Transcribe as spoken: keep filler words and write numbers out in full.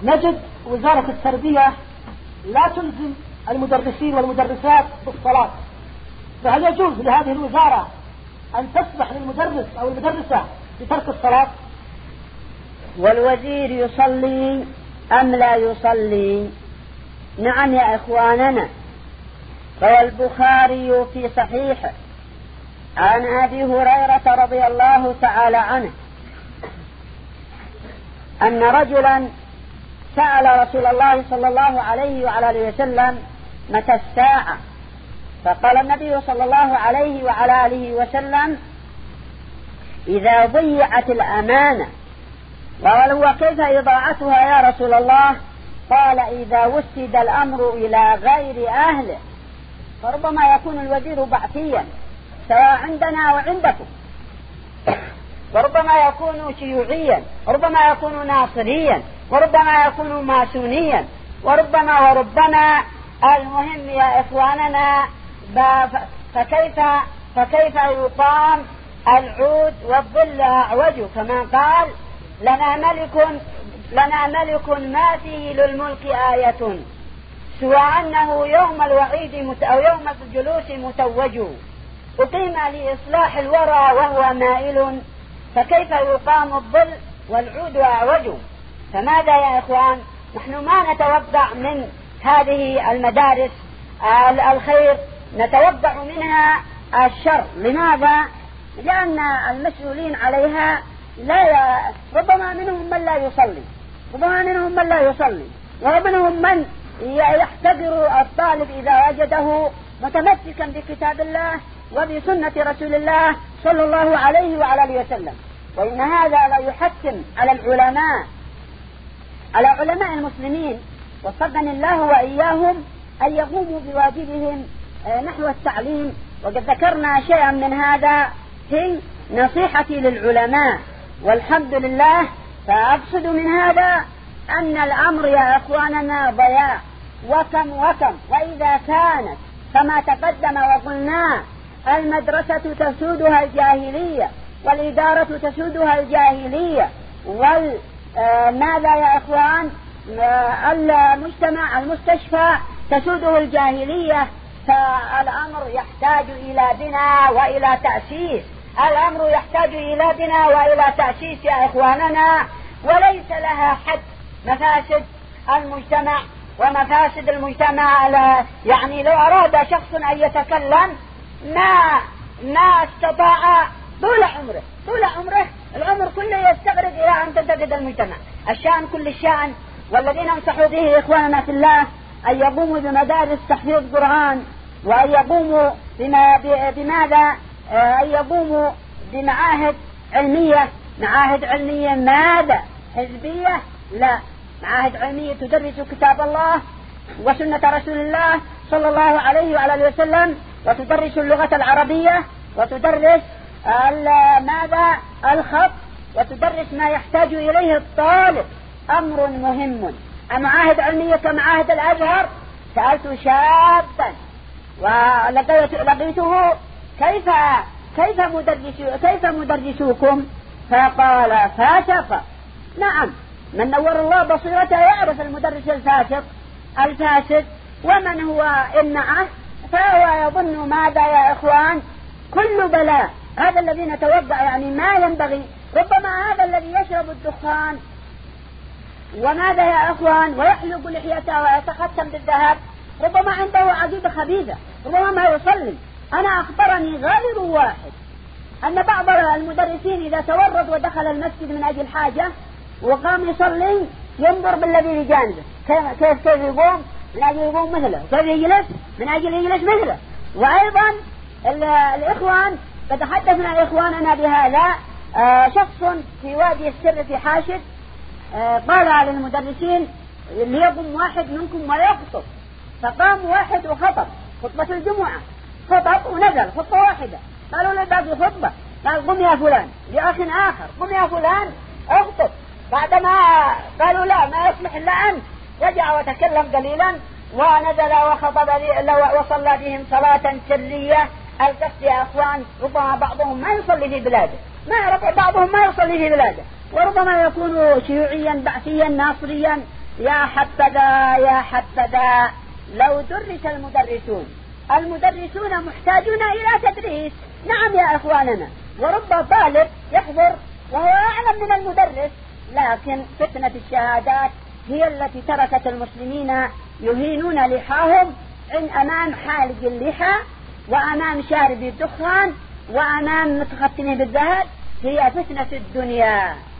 نجد وزارة التربية لا تلزم المدرسين والمدرسات بالصلاة، فهل يجوز لهذه الوزارة أن تسمح للمدرس أو المدرسة بترك الصلاة؟ والوزير يصلي أم لا يصلي؟ نعم يا إخواننا، روى البخاري في صحيحه عن أبي هريرة رضي الله تعالى عنه أن رجلا سأل رسول الله صلى الله عليه وعلى آله وسلم متى الساعة، فقال النبي صلى الله عليه وعلى آله وسلم إذا ضيعت الأمانة. قال وكيف إضاعتها يا رسول الله؟ قال إذا وسد الأمر إلى غير أهله. فربما يكون الوزير بعثيا سواء عندنا وعندكم، وربما يكون شيوعيا، وربما يكون ناصريا، وربما يكون ماسونيا، وربما وربما المهم يا إخواننا فكيف فكيف يقام العود والظل أعوج، كما قال لنا ملك لنا ملك ما فيه للملك آية سوى أنه يوم الوعيد أو يوم الجلوس متوج، أقيم لإصلاح الورى وهو مائل، فكيف يقام الظل والعود أعوج؟ فماذا يا إخوان؟ نحن ما نتوقع من هذه المدارس الخير، نتوقع منها الشر. لماذا؟ لأن المسؤولين عليها لا ي... ربما منهم من لا يصلي، ربما منهم من لا يصلي، ومنهم من يحتقر الطالب إذا وجده متمسكا بكتاب الله وبسنة رسول الله صلى الله عليه وعلى آله وسلم. وإن هذا لا يحتم على العلماء على علماء المسلمين وفقنا الله وإياهم أن يقوموا بواجبهم نحو التعليم. وقد ذكرنا شيئا من هذا في نصيحتي للعلماء، والحمد لله. فأقصد من هذا أن الأمر يا أخواننا ضياع، وكم وكم وإذا كانت كما تقدم وقلنا المدرسة تسودها الجاهلية، والإدارة تسودها الجاهلية، وماذا يا إخوان المجتمع المستشفى تسوده الجاهلية، فالأمر يحتاج إلى بناء وإلى تأسيس، الأمر يحتاج إلى بناء وإلى تأسيس يا إخواننا، وليس لها حد. مفاسد المجتمع ومفاسد المجتمع يعني لو أراد شخص أن يتكلم ما ما استطاع طول عمره طول عمره العمر كله يستغرق إلى أن تنتقد المجتمع. الشأن كل الشأن، والذين انصحوا به إخواننا في الله أن يقوموا بمدارس تحفيظ قرآن، وأن يقوموا بما بماذا أن يقوموا بمعاهد علمية. معاهد علمية ماذا؟ حزبية؟ لا، معاهد علمية تدرس كتاب الله وسنة رسول الله صلى الله عليه وعلى آله وسلم، وتدرس اللغة العربية، وتدرس ماذا؟ الخط، وتدرس ما يحتاج إليه الطالب. أمر مهم. معاهد علمية كمعاهد الأزهر، سألت شابا ولقيته كيف كيف مدرسو كيف مدرسوكم؟ فقال فاسق. نعم، من نور الله بصيرته يعرف المدرس الفاسق الفاسد، ومن هو إمعه فهو يظن ماذا يا إخوان؟ كل بلاء. هذا الذي نتوقع يعني ما ينبغي. ربما هذا الذي يشرب الدخان وماذا يا أخوان ويحلق لحيته ويتختم بالذهب، ربما عنده عقيدة خبيثة، ربما ما يصلي. أنا أخبرني غير واحد أن بعض المدرسين إذا تورط ودخل المسجد من أجل حاجة وقام يصلي ينظر بالذي بجانبه كيف كيف كيف يقوم من أجل يقوم مثله، كيف يجلس من أجل يجلس مثله. وأيضا الإخوان تتحدثنا إخواننا بهذا. آه شخص في وادي السر في حاشد آه قال على المدرسين ليقوم واحد منكم ويخطب، فقام واحد وخطب خطبة الجمعة، خطب ونزل خطبة واحدة. قالوا له باقي خطبة، قال قم يا فلان لأخ آخر، قم يا فلان اخطب. بعدما قالوا لا ما يصلح إلا أنت، رجع وتكلم قليلا ونزل وخطب وصلى بهم صلاة سرية. القصد يا أخوان ربما بعضهم ما يصلي في بلاده، ما بعضهم ما يصلي في بلاده، وربما يكون شيوعيا بعثيا ناصريا يا حبذا يا حبذا لو درس المدرسون. المدرسون محتاجون إلى تدريس، نعم يا إخواننا، ورب طالب يحضر وهو أعلم من المدرس، لكن فتنة الشهادات هي التي تركت المسلمين يهينون لحاهم عن أمام حالق اللحى وأمام شارب الدخان وأمام متختمين بالذهب. هي فتنة الدنيا.